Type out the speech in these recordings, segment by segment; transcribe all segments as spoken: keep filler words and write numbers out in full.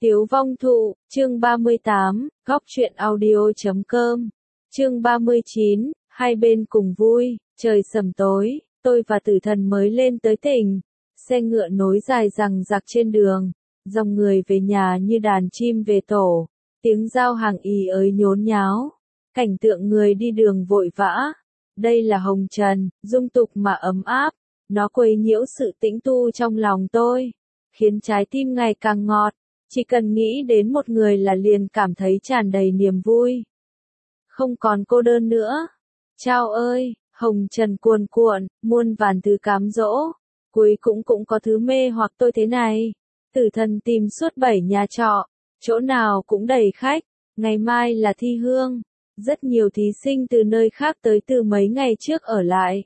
Tiếu vong thụ, chương ba mươi tám, góc truyện audio chấm com. Chương ba mươi chín, hai bên cùng vui, trời sầm tối, tôi và tử thần mới lên tới tỉnh. Xe ngựa nối dài dằng dặc trên đường, dòng người về nhà như đàn chim về tổ, tiếng giao hàng ì ới nhốn nháo, cảnh tượng người đi đường vội vã. Đây là hồng trần, dung tục mà ấm áp, nó quấy nhiễu sự tĩnh tu trong lòng tôi, khiến trái tim ngày càng ngọt. Chỉ cần nghĩ đến một người là liền cảm thấy tràn đầy niềm vui. Không còn cô đơn nữa. Chao ơi, hồng trần cuồn cuộn, muôn vàn thứ cám dỗ. Cuối cũng cũng có thứ mê hoặc tôi thế này. Tử thần tìm suốt bảy nhà trọ, chỗ nào cũng đầy khách. Ngày mai là thi hương. Rất nhiều thí sinh từ nơi khác tới từ mấy ngày trước ở lại.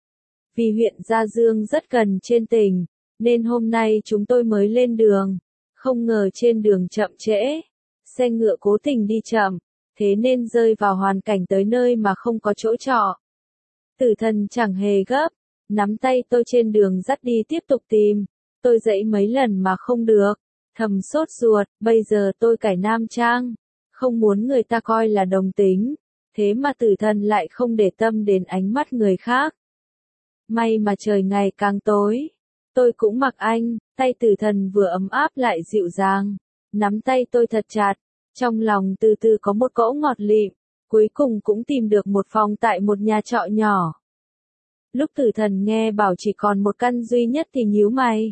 Vì huyện Gia Dương rất gần trên tỉnh, nên hôm nay chúng tôi mới lên đường. Không ngờ trên đường chậm trễ, xe ngựa cố tình đi chậm, thế nên rơi vào hoàn cảnh tới nơi mà không có chỗ trọ. Tử thần chẳng hề gấp, nắm tay tôi trên đường dắt đi tiếp tục tìm, tôi dãy mấy lần mà không được, thầm sốt ruột, bây giờ tôi cải nam trang, không muốn người ta coi là đồng tính, thế mà tử thần lại không để tâm đến ánh mắt người khác. May mà trời ngày càng tối. Tôi cũng mặc anh, tay tử thần vừa ấm áp lại dịu dàng, nắm tay tôi thật chặt, trong lòng từ từ có một cỗ ngọt lịm, cuối cùng cũng tìm được một phòng tại một nhà trọ nhỏ. Lúc tử thần nghe bảo chỉ còn một căn duy nhất thì nhíu mày.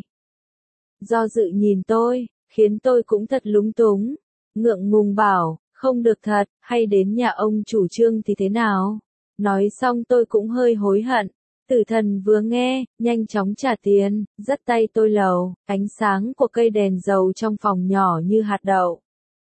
Do dự nhìn tôi, khiến tôi cũng thật lúng túng, ngượng ngùng bảo, không được thật, hay đến nhà ông chủ Trương thì thế nào? Nói xong tôi cũng hơi hối hận. Tử thần vừa nghe, nhanh chóng trả tiền, dắt tay tôi lầu, ánh sáng của cây đèn dầu trong phòng nhỏ như hạt đậu.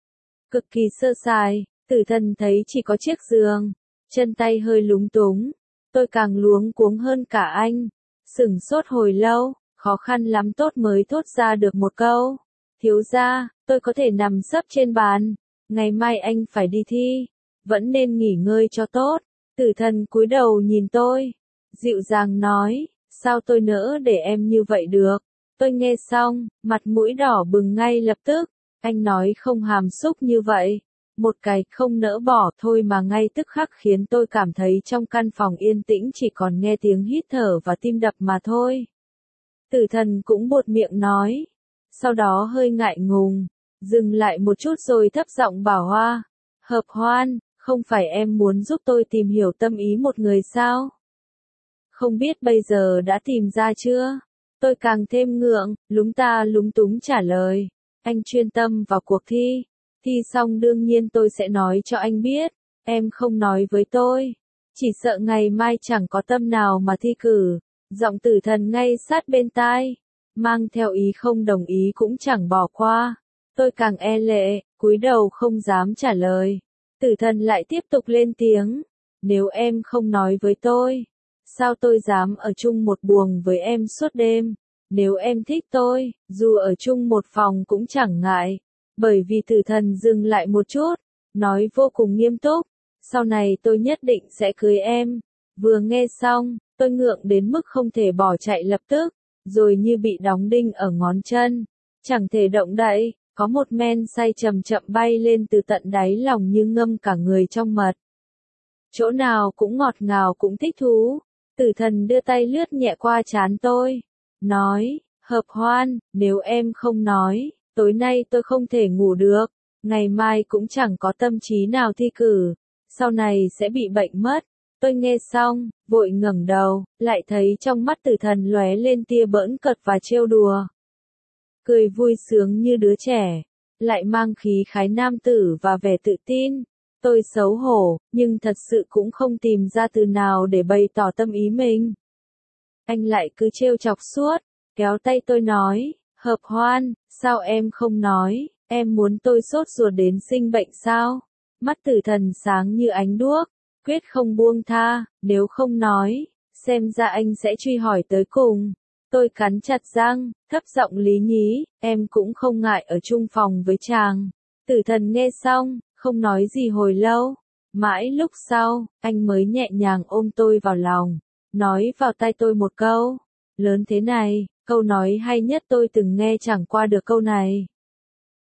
Cực kỳ sơ sài, tử thần thấy chỉ có chiếc giường, chân tay hơi lúng túng, tôi càng luống cuống hơn cả anh, sửng sốt hồi lâu, khó khăn lắm tốt mới thốt ra được một câu. Thiếu gia, tôi có thể nằm sấp trên bàn, ngày mai anh phải đi thi, vẫn nên nghỉ ngơi cho tốt. Tử thần cúi đầu nhìn tôi. Dịu dàng nói, sao tôi nỡ để em như vậy được? Tôi nghe xong, mặt mũi đỏ bừng ngay lập tức. Anh nói không hàm xúc như vậy. Một cái không nỡ bỏ thôi mà ngay tức khắc khiến tôi cảm thấy trong căn phòng yên tĩnh chỉ còn nghe tiếng hít thở và tim đập mà thôi. Tử thần cũng buột miệng nói. Sau đó hơi ngại ngùng, dừng lại một chút rồi thấp giọng bảo Hoa. Hợp Hoan, không phải em muốn giúp tôi tìm hiểu tâm ý một người sao? Không biết bây giờ đã tìm ra chưa? Tôi càng thêm ngượng, lúng ta lúng túng trả lời. Anh chuyên tâm vào cuộc thi. Thi xong đương nhiên tôi sẽ nói cho anh biết. Em không nói với tôi. Chỉ sợ ngày mai chẳng có tâm nào mà thi cử. Giọng tử thần ngay sát bên tai. Mang theo ý không đồng ý cũng chẳng bỏ qua. Tôi càng e lệ, cúi đầu không dám trả lời. Tử thần lại tiếp tục lên tiếng. Nếu em không nói với tôi, sao tôi dám ở chung một buồng với em suốt đêm? Nếu em thích tôi, dù ở chung một phòng cũng chẳng ngại. Bởi vì tử thần dừng lại một chút, nói vô cùng nghiêm túc. Sau này tôi nhất định sẽ cưới em. Vừa nghe xong, tôi ngượng đến mức không thể bỏ chạy lập tức, rồi như bị đóng đinh ở ngón chân. Chẳng thể động đậy, có một men say chậm chậm bay lên từ tận đáy lòng như ngâm cả người trong mật. Chỗ nào cũng ngọt ngào cũng thích thú. Tử thần đưa tay lướt nhẹ qua trán tôi, nói, Hợp Hoan, nếu em không nói, tối nay tôi không thể ngủ được, ngày mai cũng chẳng có tâm trí nào thi cử, sau này sẽ bị bệnh mất. Tôi nghe xong, vội ngẩng đầu, lại thấy trong mắt tử thần lóe lên tia bỡn cợt và trêu đùa. Cười vui sướng như đứa trẻ, lại mang khí khái nam tử và vẻ tự tin. Tôi xấu hổ, nhưng thật sự cũng không tìm ra từ nào để bày tỏ tâm ý mình. Anh lại cứ trêu chọc suốt, kéo tay tôi nói, Hợp Hoan, sao em không nói, em muốn tôi sốt ruột đến sinh bệnh sao? Mắt tử thần sáng như ánh đuốc, quyết không buông tha, nếu không nói, xem ra anh sẽ truy hỏi tới cùng. Tôi cắn chặt răng, thấp giọng lý nhí, em cũng không ngại ở chung phòng với chàng. Tử thần nghe xong, không nói gì hồi lâu, mãi lúc sau, anh mới nhẹ nhàng ôm tôi vào lòng, nói vào tai tôi một câu, lớn thế này, câu nói hay nhất tôi từng nghe chẳng qua được câu này.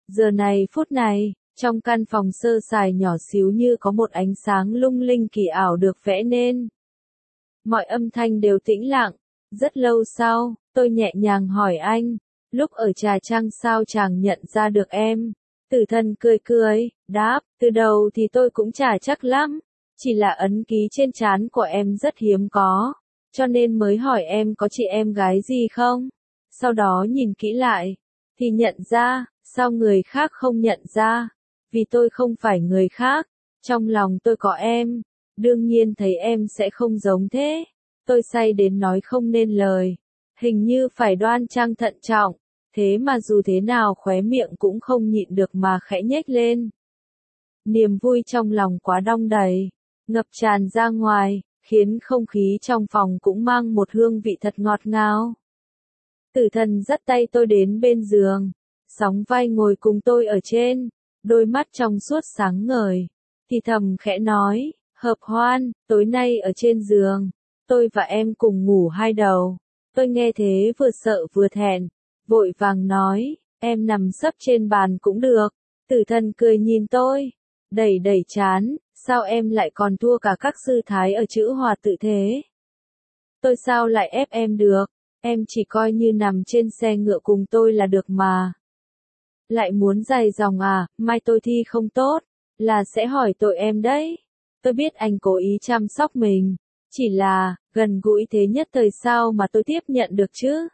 Giờ này phút này, trong căn phòng sơ sài nhỏ xíu như có một ánh sáng lung linh kỳ ảo được vẽ nên. Mọi âm thanh đều tĩnh lặng. Rất lâu sau, tôi nhẹ nhàng hỏi anh, lúc ở Trà Trăng sao chàng nhận ra được em? Tử thần cười cười, đáp, từ đầu thì tôi cũng chả chắc lắm, chỉ là ấn ký trên trán của em rất hiếm có, cho nên mới hỏi em có chị em gái gì không? Sau đó nhìn kỹ lại, thì nhận ra, sao người khác không nhận ra? Vì tôi không phải người khác, trong lòng tôi có em, đương nhiên thấy em sẽ không giống thế. Tôi say đến nói không nên lời, hình như phải đoan trang thận trọng, thế mà dù thế nào khóe miệng cũng không nhịn được mà khẽ nhếch lên. Niềm vui trong lòng quá đong đầy, ngập tràn ra ngoài, khiến không khí trong phòng cũng mang một hương vị thật ngọt ngào. Tử thần dắt tay tôi đến bên giường, sóng vai ngồi cùng tôi ở trên, đôi mắt trong suốt sáng ngời, thì thầm khẽ nói, hợp hoan, tối nay ở trên giường, tôi và em cùng ngủ hai đầu. Tôi nghe thế vừa sợ vừa thẹn, vội vàng nói, em nằm sấp trên bàn cũng được. Tử thần cười nhìn tôi, đẩy đẩy chán, sao em lại còn thua cả các sư thái ở chữ hòa tự thế? Tôi sao lại ép em được, em chỉ coi như nằm trên xe ngựa cùng tôi là được mà. Lại muốn dài dòng à, mai tôi thi không tốt, là sẽ hỏi tội em đấy. Tôi biết anh cố ý chăm sóc mình, chỉ là, gần gũi thế nhất thời sao mà tôi tiếp nhận được chứ?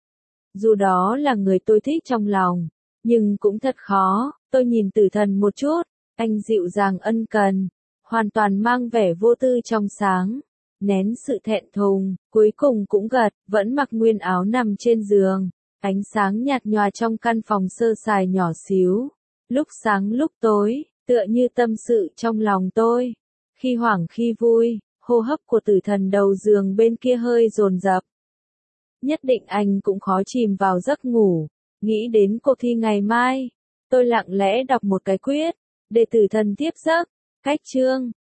Dù đó là người tôi thích trong lòng, nhưng cũng thật khó. Tôi nhìn tử thần một chút, anh dịu dàng ân cần, hoàn toàn mang vẻ vô tư trong sáng, nén sự thẹn thùng, cuối cùng cũng gật, vẫn mặc nguyên áo nằm trên giường. Ánh sáng nhạt nhòa trong căn phòng sơ sài nhỏ xíu, lúc sáng lúc tối, tựa như tâm sự trong lòng tôi. Khi hoảng khi vui, hô hấp của tử thần đầu giường bên kia hơi dồn dập. Nhất định anh cũng khó chìm vào giấc ngủ, nghĩ đến cuộc thi ngày mai. Tôi lặng lẽ đọc một cái quyết, để tử thần tiếp giấc. Cách chương